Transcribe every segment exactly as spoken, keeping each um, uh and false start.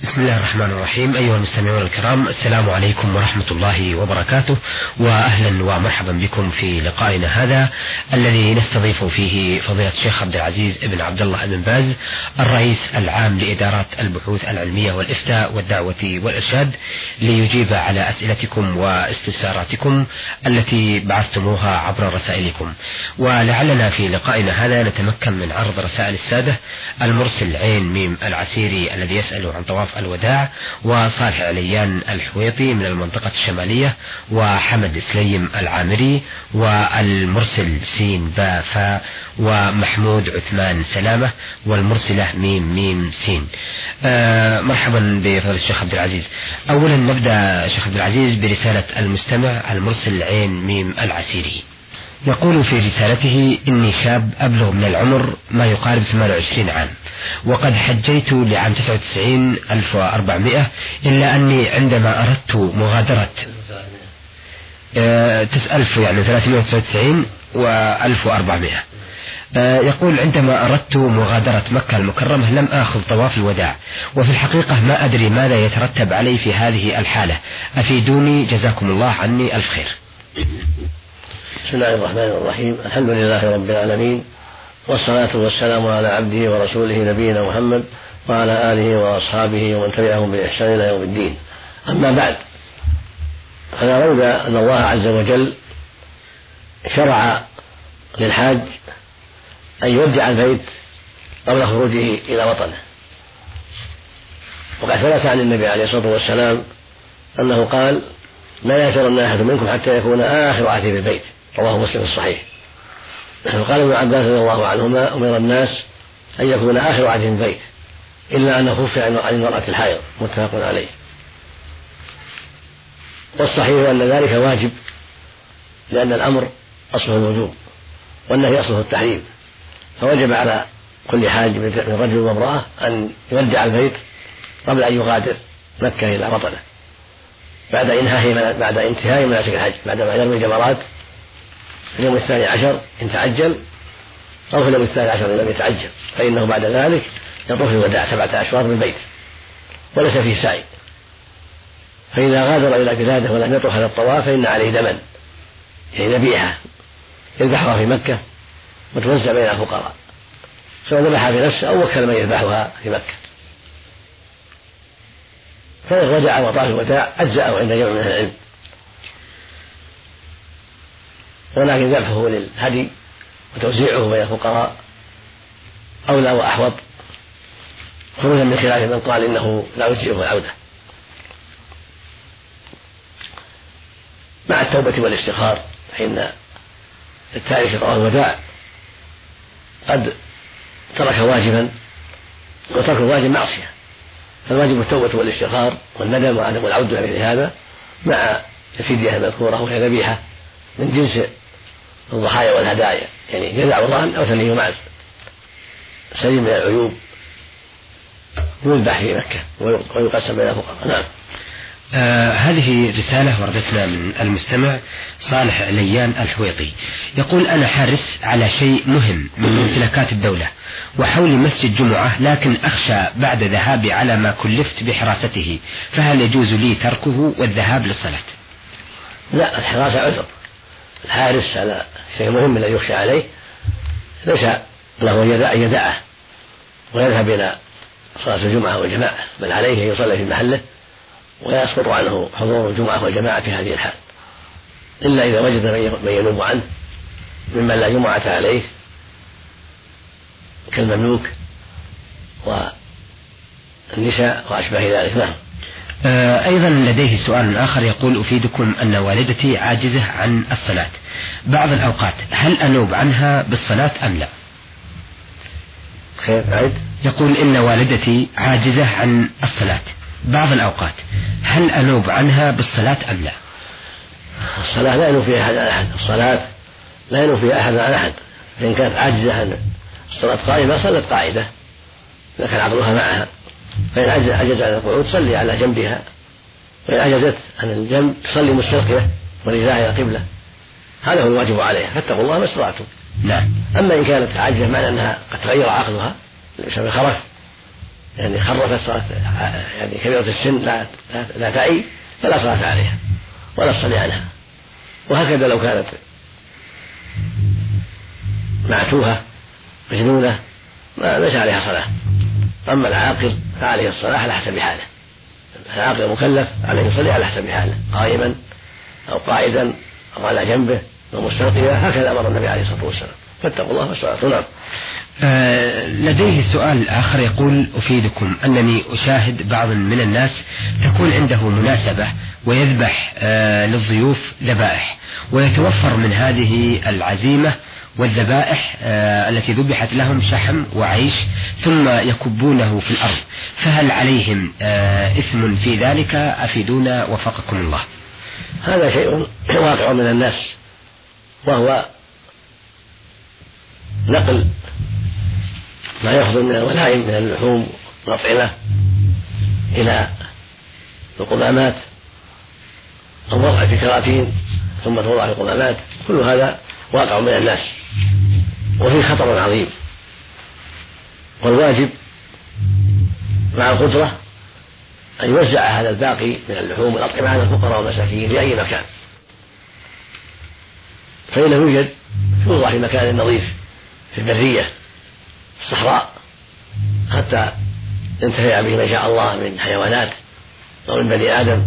بسم الله الرحمن الرحيم. أيها المستمعون الكرام، السلام عليكم ورحمة الله وبركاته، وأهلا ومرحبا بكم في لقائنا هذا الذي نستضيف فيه فضيلة الشيخ عبد العزيز بن عبد الله بن باز، الرئيس العام لإدارات البحوث العلمية والإفتاء والدعوة والإرشاد، ليجيب على أسئلتكم واستفساراتكم التي بعثتموها عبر رسائلكم. ولعلنا في لقائنا هذا نتمكن من عرض رسائل السادة. المرسل عين ميم العسيري الذي يسأل عن طواف الوداع، وصالح عليان الحويطي من المنطقة الشمالية، وحمد سليم العامري، والمرسل سين با فا، ومحمود عثمان سلامة، والمرسلة ميم ميم سين. آه مرحبا بفضل الشيخ عبد العزيز. أولا نبدأ شيخ عبد العزيز برسالة المستمع المرسل عين ميم العسيري. يقول في رسالته: إني شاب أبلغ من العمر ما يقارب ثمانية وعشرين عام، وقد حجيت لعام تسعة وتسعين ألف وأربعمائة، إلا أني عندما أردت مغادرة ألف يعني ثلاثمائة وتسعة وتسعين وألف وأربعمائة، يقول: عندما أردت مغادرة مكة المكرمة لم آخذ طواف الوداع، وفي الحقيقة ما أدري ماذا يترتب علي في هذه الحالة، أفيدوني جزاكم الله عني ألف خير. بسم الله الرحمن الرحيم. الحمد لله رب العالمين، والصلاة والسلام على عبده ورسوله نبينا محمد وعلى آله وأصحابه ومن تبعهم بإحسان إلى يوم الدين. أما بعد، فلا ريب أن الله عز وجل شرع للحاج أن يودع البيت قبل خروجه إلى وطنه، وقد ثبت عن النبي عليه الصلاة والسلام أنه قال: لا يأترن أحد منكم حتى يكون آخر عهده بالبيت، رواه مسلم الصحيح. وقال ابن عباس رضي الله عنهما: أمر الناس أن يكون آخر عهدهم بالبيت إلا أنه خفي عن المرأة الحائض، متفق عليه. والصحيح أن ذلك واجب، لأن الأمر أصله الوجوب والنهي أصله التحريم، فوجب على كل حاج من رجل وامرأة أن يودع البيت قبل أن يغادر مكة إلى وطنه، بعد انتهاء بعد انتهاء مناسك الحج، بعدما يرمي الجمرات في اليوم الثاني عشر إن تعجل، أو في اليوم الثاني عشر إن لم يتعجل، فإنه بعد ذلك يطوف الوداع سبعة أشواط بالبيت وليس فيه سعي. فإذا غادر إلى بلاده ولم يطوف هذا الطواف فإن عليه دما، يعني ذبيحة يذبحها في مكة وتوزع بين الفقراء، سواء ذبحها في نفسه أو وكل من يذبحها في مكة. فإن رجع وطاف الوداع أجزأه عند جمع من العلم، ولكن ذبحه للهدي وتوزيعه بين الفقراء أولى وأحوط، خروجا من خلاف من قال إنه لا يجزئه العودة، مع التوبة والاستغفار، فإن التارك طواف الوداع قد ترك واجبا، وترك الواجب معصية، فالواجب التوبة والاستغفار والندم وعدم العودة إلى مثل هذا، مع الفدية المذكورة وهي ذبيحة من جنس الضحايا والهدايا، يعني جزع ورهن أو ثني معز سليم من العيوب، يذبح في مكة ويقسم بين الفقراء. نعم. آه هذه رسالة وردتنا من المستمع صالح عليان الحويطي، يقول: أنا حارس على شيء مهم من ممتلكات الدولة وحولي مسجد جمعة، لكن أخشى بعد ذهابي على ما كلفت بحراسته، فهل يجوز لي تركه والذهاب للصلاة؟ لا، الحراسة عذر. الحارس على شيء مهم الذي يخشى عليه ليس له أن يدعه ويذهب إلى صلاة الجمعة والجماعة، بل عليه أن يصلي في محله ولا يسقط عنه حضور الجمعة والجماعة في هذه الحال، إلا إذا وجد من ينوب عنه ممن لا جمعة عليه كالمملوك والنساء وأشبه ذلك. نعم. آه أيضا لديه سؤال آخر، يقول: أفيدكم أن والدتي عاجزة عن الصلاة بعض الأوقات، هل أنوب عنها بالصلاة أم لا؟ خير بعيد. يقول: إن والدتي عاجزة عن الصلاة بعض الأوقات، هل أنوب عنها بالصلاة أم لا؟ الصلاة لا ينوب فيها أحد عن أحد، الصلاة لا ينوب فيها أحد عن أحد، فإن كانت عاجزة عن الصلاة قائمة صلت قاعدة إذا كان عقلها معها، فإن عجز عن القعود تصلي على جنبها، وإن عجزت عن الجنب تصلي مستلقية ورجلها إلى القبلة، هذا هو الواجب عليها، فاتقوا الله ما استطعتم. نعم. أما إن كانت عاجزة معنى أنها قد تغير عقلها بسبب خرف يعني خرفت صلاة يعني كبيرة السن لا, لا, لا تعي فلا صلاة عليها ولا تصلي عنها. وهكذا لو كانت معتوهة مجنونة ما ليس عليها صلاة. أما العاقل فعليه الصلاة على حسب حاله. العاقل المكلف عليه يصلي على حسب حاله قائما أو قاعدا أو على جنبه أو مستلقيا، هكذا أمر النبي عليه الصلاة والسلام. فاتقوا الله والصلاة. نعم. آه لديه سؤال آخر يقول: أفيدكم أنني أشاهد بعض من الناس تكون عنده مناسبة ويذبح آه للضيوف ذبائح، ويتوفر من هذه العزيمة والذبائح آه التي ذبحت لهم شحم وعيش ثم يكبونه في الأرض، فهل عليهم آه إثم في ذلك؟ أفيدونا وفقكم الله. هذا شيء واقع من الناس، وهو نقل ما يخرج من الولائم من اللحوم والأطعمة إلى القمامات أو وضع في كراتين ثم توضع في القمامات، كل هذا واقع من الناس وفيه خطر عظيم. والواجب مع القدرة أن يوزع هذا الباقي من اللحوم والأطعمة على الفقراء والمساكين في أي مكان، فإنه يوجد يوضع في مكان نظيف في البرية الصحراء حتى ينتفع به من شاء الله من حيوانات أو من بني آدم،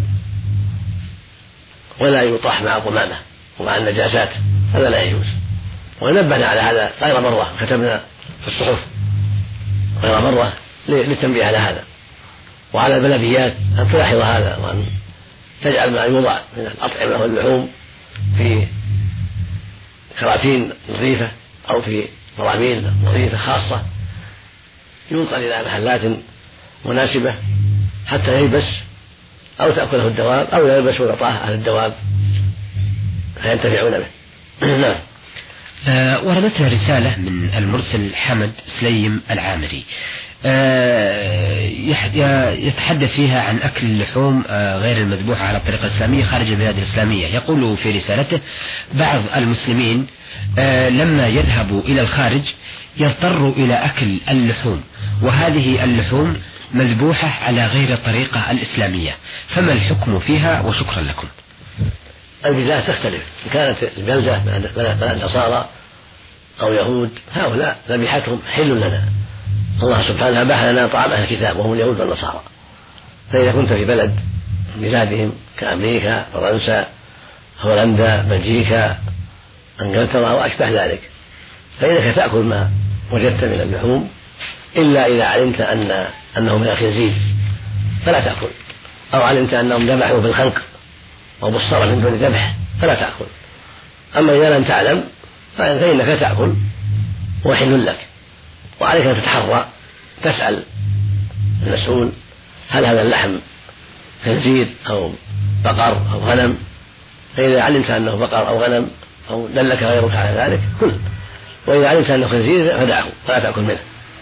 ولا يطرح مع القمامة ومع النجاسات، هذا لا يجوز. ونبهنا على هذا غير مرة، كتبنا في الصحف غير مرة للتنبيه على هذا، وعلى البلديات أن تلاحظ هذا وأن تجعل ما يوضع من الأطعمة واللحوم في كراتين نظيفة أو في براميل نظيفة خاصة ينقل إلى محلات مناسبة حتى يلبس أو تأكله الدواب أو يلبس ويعطاه أهل الدواب فينتفعون به. نعم. آه وردتنا رسالة من المرسل حمد سليم العامري آه يتحدث فيها عن أكل اللحوم آه غير المذبوحة على الطريقة الإسلامية خارج البلاد الإسلامية. يقول في رسالته: بعض المسلمين آه لما يذهبوا إلى الخارج يضطروا إلى أكل اللحوم، وهذه اللحوم مذبوحة على غير الطريقة الإسلامية، فما الحكم فيها؟ وشكرا لكم. البلاد تختلف، إن كانت البلدة بلد نصارى أو يهود هؤلاء ذبيحتهم حل لنا، الله سبحانه أباح لنا طعام أهل الكتاب وهم اليهود والنصارى. فإذا كنت في بلد بلادهم كأمريكا فرنسا هولندا بلجيكا انجلترا وأشبه ذلك، فإنك تأكل ما وجدت من اللحوم إلا إذا علمت أن أنه من الخنزير فلا تأكل، أو علمت أنهم ذبحوا بالخنق أو بالصرف من دون ذبح فلا تأكل. أما إذا لم تعلم فإنك تأكل وحل لك، وعليك أن تتحرى تسأل المسؤول هل هذا اللحم خنزير أو بقر أو غنم، فإذا علمت أنه بقر أو غنم أو دلك غيرك على ذلك كل، وإذا علمت أنه خنزير فدعه فلا تأكل منه.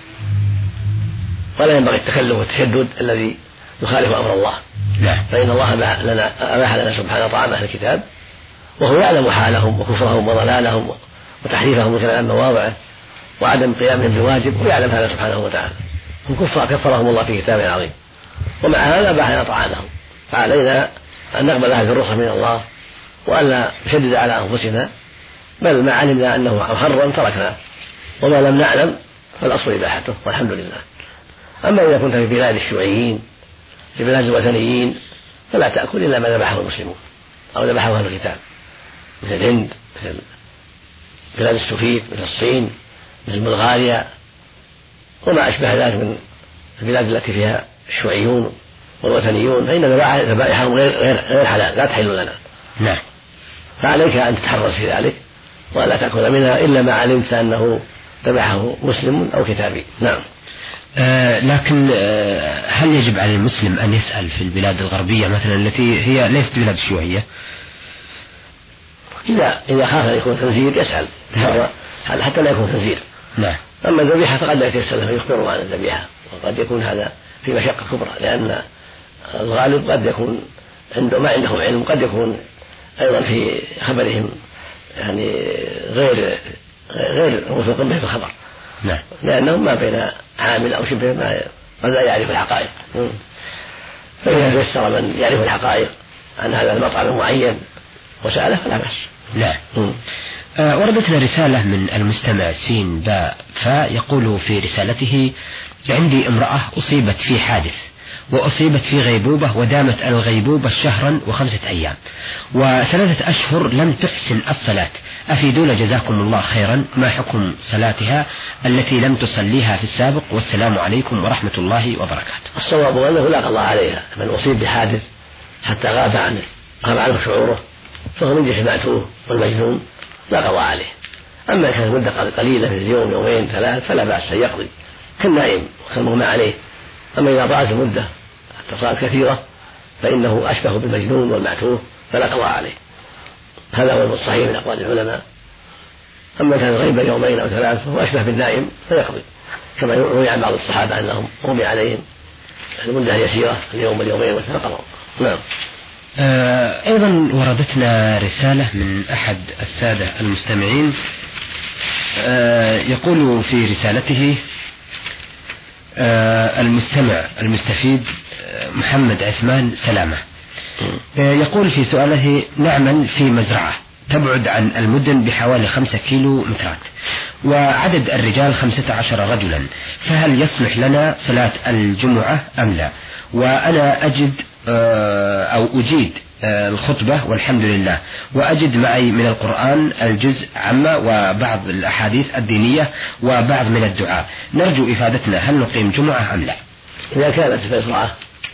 ولا ينبغي التكلف والتشدد الذي يخالف أمر الله. نعم. فإن الله أباح لنا سبحانه طعام أهل الكتاب وهو يعلم حالهم وكفرهم وضلالهم وتحريفهم من كلام مواضعه وعدم قيامهم بالواجب، ويعلم هذا سبحانه وتعالى. هم كفار كفرهم الله في كتابه العظيم، ومع هذا أباح لنا طعامهم، فعلينا أن نقبل هذه الرخصة من الله وألا نشدد على أنفسنا، بل ما علمنا أنه محرم تركناه، وما لم نعلم فالأصل إباحته والحمد لله. أما إذا كنت في بلاد الشيوعيين في بلاد الوثنيين فلا تأكل إلا ما ذبحه المسلمون أو ذبحه أهل الكتاب، مثل الهند مثل بلاد السوفيت مثل الصين مثل بلغاريا وما أشبه ذلك من البلاد التي فيها الشيوعيون والوثنيون، فإن ذبائحهم غير غير حلال لا تحل لنا. نعم. فعليك أن تتحرص في ذلك ولا تأكل منها إلا ما علمت أنه ذبحه مسلم أو كتابي. نعم. آه لكن آه هل يجب على المسلم أن يسأل في البلاد الغربية مثلا التي هي ليست بلاد شيوعية؟ إذا إذا خاف أن يكون خنزير يسأل حتى لا يكون خنزير. نعم. أما الذبيحة فقد لا يتيسر فيخبره عن الذبيحة، وقد يكون هذا في مشقة كبرى، لأن الغالب قد يكون عنده ما عندهم علم، قد يكون أيضا في خبرهم يعني غير غير موثوق به في الخبر. نعم. لأنهم ما بين عامل أو شبه ما قد لا يعرف الحقائق. فإذا تيسر من يعرف الحقائق عن هذا المطعم المعين وسأله فلا بأس. لا. آه وردتنا رسالة من المستمع سين باء فا يقول في رسالته: عندي امرأة أصيبت في حادث وأصيبت في غيبوبة ودامت الغيبوبة شهرا وخمسة أيام وثلاثة أشهر لم تحسن الصلاة، أفيدونا جزاكم الله خيرا، ما حكم صلاتها التي لم تصليها في السابق، والسلام عليكم ورحمة الله وبركاته. الصواب أنه لا قضاء عليها، من أصيب بحادث حتى غاب عنه غاب عنه شعوره فهو من جسماته والمجنون لا قضاء عليه. أما كانت مدة قليلة في اليوم يومين ثلاث فلا بأس أن يقضي كالنائم وكالمغمى عليه. أما إذا طالت المدة حتى صارت كثيرة فإنه أشبه بالمجنون والمعتوه فلا قضاء عليه. هذا هو الصحيح من أقوال العلماء. أما كان غيبا يومين أو ثلاث فهو أشبه بالنائم فيقضي، كما روي عن بعض الصحابة أنهم غمي عليهم المدة يسيرة اليوم واليومين وثلاثة. نعم. آه أيضا وردتنا رسالة من أحد السادة المستمعين آه يقول في رسالته آه المستمع المستفيد آه محمد عثمان سلامة آه يقول في سؤاله: نعمل في مزرعة تبعد عن المدن بحوالي خمسة كيلو مترات وعدد الرجال خمسة عشر رجلا، فهل يصلح لنا صلاة الجمعة أم لا؟ وأنا أجد أو أجيد الخطبة والحمد لله، وأجد معي من القرآن الجزء عامة وبعض الأحاديث الدينية وبعض من الدعاء، نرجو إفادتنا هل نقيم جمعة أم لا؟ إذا كانت مزرعة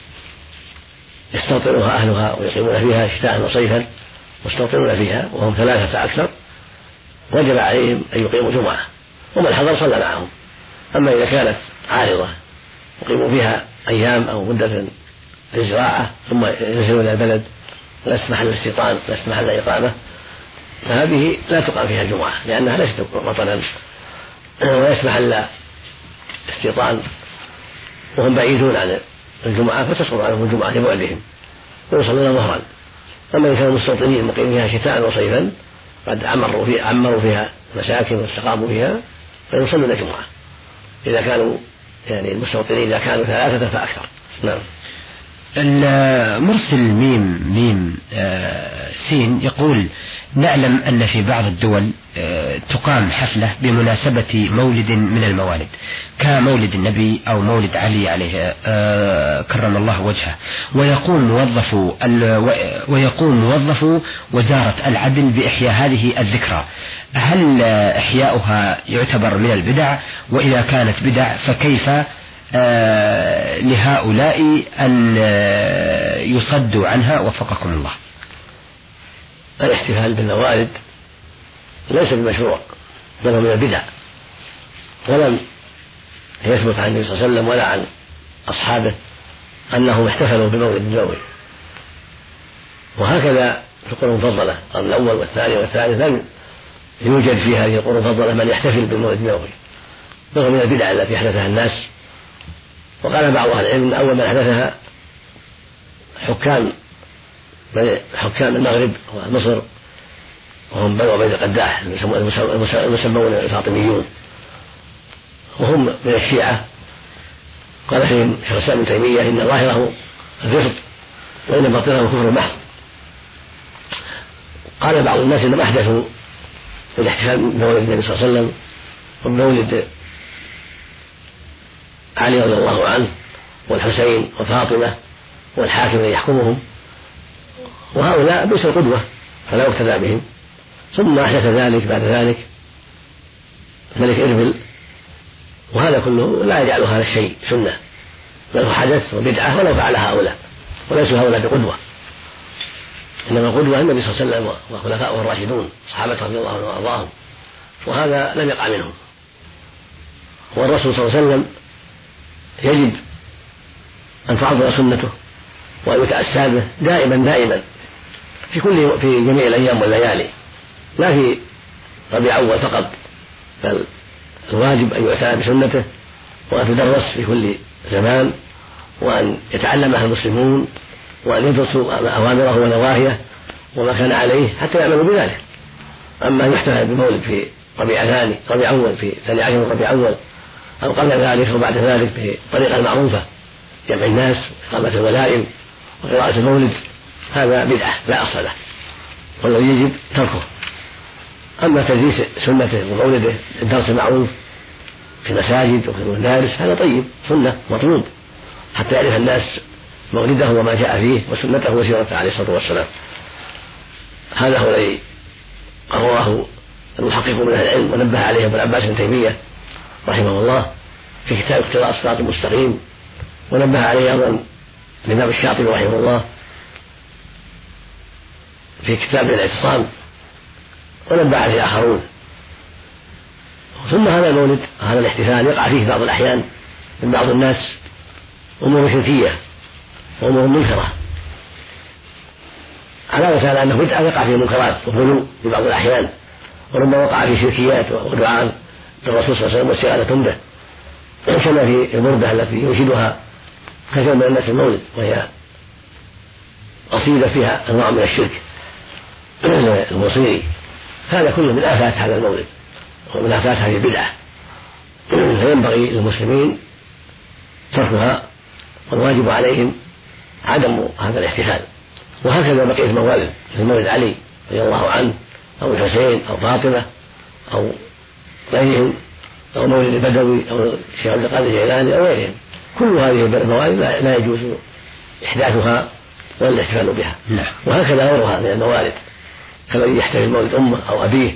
يستوطنها أهلها ويقيمون فيها شتاء وصيفا مستوطنون فيها وهم ثلاثة أكثر وجب عليهم أن يقيموا جمعة، ومن حضر صلى معهم. أما إذا كانت عارضة يقيموا فيها أيام أو مدة للزراعة ثم ينزلون إلى البلد لا يسمح للاستيطان لا يسمح للإقامة فهذه لا تقام فيها جمعة لأنها ليست وطنا ولا يسمح للاستيطان وهم بعيدون عن الجمعة فتسقط عنهم الجمعة لبعدهم ويصلون ظهرا. أما إذا كانوا مستوطنين مقيمين فيها شتاء وصيفا قد عمروا فيها, عمروا فيها مساكن واستقاموا فيها فيصلون الجمعة إذا كانوا يعني المستوطنين إذا كانوا ثلاثة فأكثر. نعم. المرسل ميم ميم آه سين يقول: نعلم أن في بعض الدول آه تقام حفلة بمناسبة مولد من الموالد كمولد النبي أو مولد علي عليه آه كرم الله وجهه، ويقوم موظف ويقوم موظف وزارة العدل بإحياء هذه الذكرى، هل إحياؤها يعتبر من البدع؟ وإذا كانت بدع فكيف آه لهؤلاء أن آه يصدوا عنها وفقكم الله؟ الاحتفال بالموالد ليس بمشروع بل من البدع، ولم يثبت عن النبي صلى الله عليه وسلم ولا عن أصحابه أنهم احتفلوا بمولد النبوي. وهكذا في القرون المفضلة القرن الأول والثاني والثالث لم يوجد في هذه القرون المفضلة من يحتفل بالمولد النبوي، بل من البدع التي أحدثها الناس. وقال بعض أهل العلم أول من أحدثها حكام حكام المغرب ومصر وهم بنو عبيد القداح المسمون الفاطميون وهم من الشيعة. قال فيهم شيخ الإسلام ابن تيمية: إن ظاهره الرفض وإن باطنه الكفر المحض. قال بعض الناس إنهم أحدثوا الاحتفال بمولد النبي صلى الله عليه وسلم ومولد علي رضي الله عنه والحسين وفاطمة والحاكم الذي يحكمهم، وهؤلاء بئس القدوة فلا يقتدى بهم. ثم أحدث ذلك بعد ذلك الملك إربل، وهذا كله لا يجعل هذا الشيء سنة بل هو حدث وبدعة ولو فعل هؤلاء، وليسوا هؤلاء بقدوة، إنما القدوة النبي صلى الله عليه وسلم وخلفاؤه الراشدون صحابته رضي الله عنهم وأرضاهم، وهذا لم يقع منهم. والرسول صلى الله عليه وسلم يجب أن تعظم سنته وأن يتأسى به دائما دائما في كل في جميع الأيام والليالي، لا في ربيع أول فقط، بل الواجب أن يؤتى بسنته وأن تدرس في كل زمان وأن يتعلمها المسلمون وأن يدرسوا أوامره ونواهيه وما كان عليه حتى يعملوا بذلك. أما أن يحتفل بمولد في ربيع ثاني ربيع أول في ثاني عشر من ربيع أول أو قبل ذلك أو بعد ذلك بالطريقة المعروفة، جمع الناس وإقامة الولائم وقراءة المولد، هذا بدعة لا أصل له، والذي يجب تركه. أما تدريس سنته ومولده الدرس المعروف في المساجد وفي المدارس هذا طيب، سنة مطلوب حتى يعرف الناس مولده وما جاء فيه وسنته وسيرته عليه الصلاة والسلام. هذا هو الذي رواه المحقق من أهل العلم ونبه عليه ابن عباس بن تيمية رحمه الله في كتاب اقتضاء الصراط المستقيم، ونبه عليه أيضا الإمام الشاطبي رحمه الله في كتاب الاعتصام، ونبه عليه آخرون. ثم هذا المولد هذا الاحتفال يقع فيه بعض الأحيان من بعض الناس أمور شركية وأمور منكرة، علاوة على أنه بدعة يقع فيه منكرات وغلو في بعض الأحيان، وربما وقع فيه شركيات ودعاء للرسول صلى الله عليه وسلم واستغاثة به، كما في البردة التي ينشدها كثير من الناس المولد، وهي قصيدة فيها أنواع من الشرك المصيري. هذا كله من آفات هذا المولد ومن آفات هذه البدعة، فينبغي للمسلمين تركها، والواجب عليهم عدم هذا الاحتفال. وهكذا بقية الموالد مثل مولد علي رضي الله عنه أو الحسين أو فاطمة أو غيرهم أو مولد البدوي أو الشيخ عبد القادر الجيلاني أو غيرهم، كل هذه الموالد لا يجوز إحداثها ولا الاحتفال بها. وهكذا غيرها من الموالد كالذي يحتفل مولد أمه أو أبيه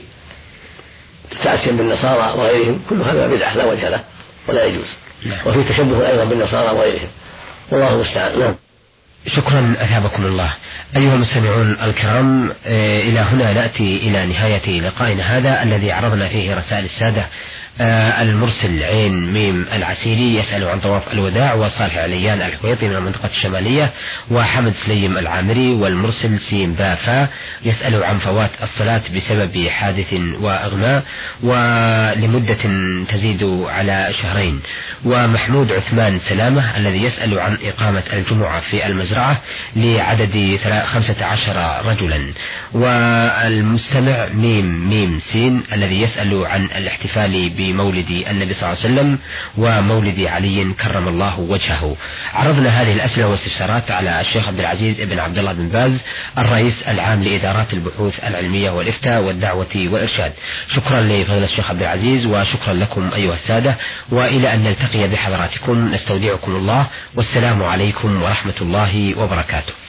تأسيا بالنصارى وغيرهم، كل هذا بدعة لا وجه له ولا يجوز، وفي تشبه أيضا بالنصارى وغيرهم، والله المستعان. نعم. شكرا أثابكم الله. أيها المستمعون الكرام، إلى هنا نأتي إلى نهاية لقائنا هذا الذي عرضنا فيه رسائل السادة. المرسل عين ميم العسيري يسأل عن طواف الوداع، وصالح عليان الحويطي من المنطقة الشمالية، وحمد سليم العامري. والمرسل سين بافا يسأل عن فوات الصلاة بسبب حادث وإغماء ولمدة تزيد على شهرين. ومحمود عثمان سلامة الذي يسأل عن إقامة الجمعة في المزرعة لعدد خمسة عشر رجلا. والمستمع ميم ميم سين الذي يسأل عن الاحتفال بمولد النبي صلى الله عليه وسلم ومولد علي كرم الله وجهه. عرضنا هذه الأسئلة والاستفسارات على الشيخ عبد العزيز بن عبد الله بن باز الرئيس العام لإدارات البحوث العلمية والإفتاء والدعوة والإرشاد. شكرا لفضيلة الشيخ عبد العزيز، وشكرا لكم أيها السادة، وإلى أن نلتقي بحضراتكم نستودعكم الله، والسلام عليكم ورحمة الله وبركاته.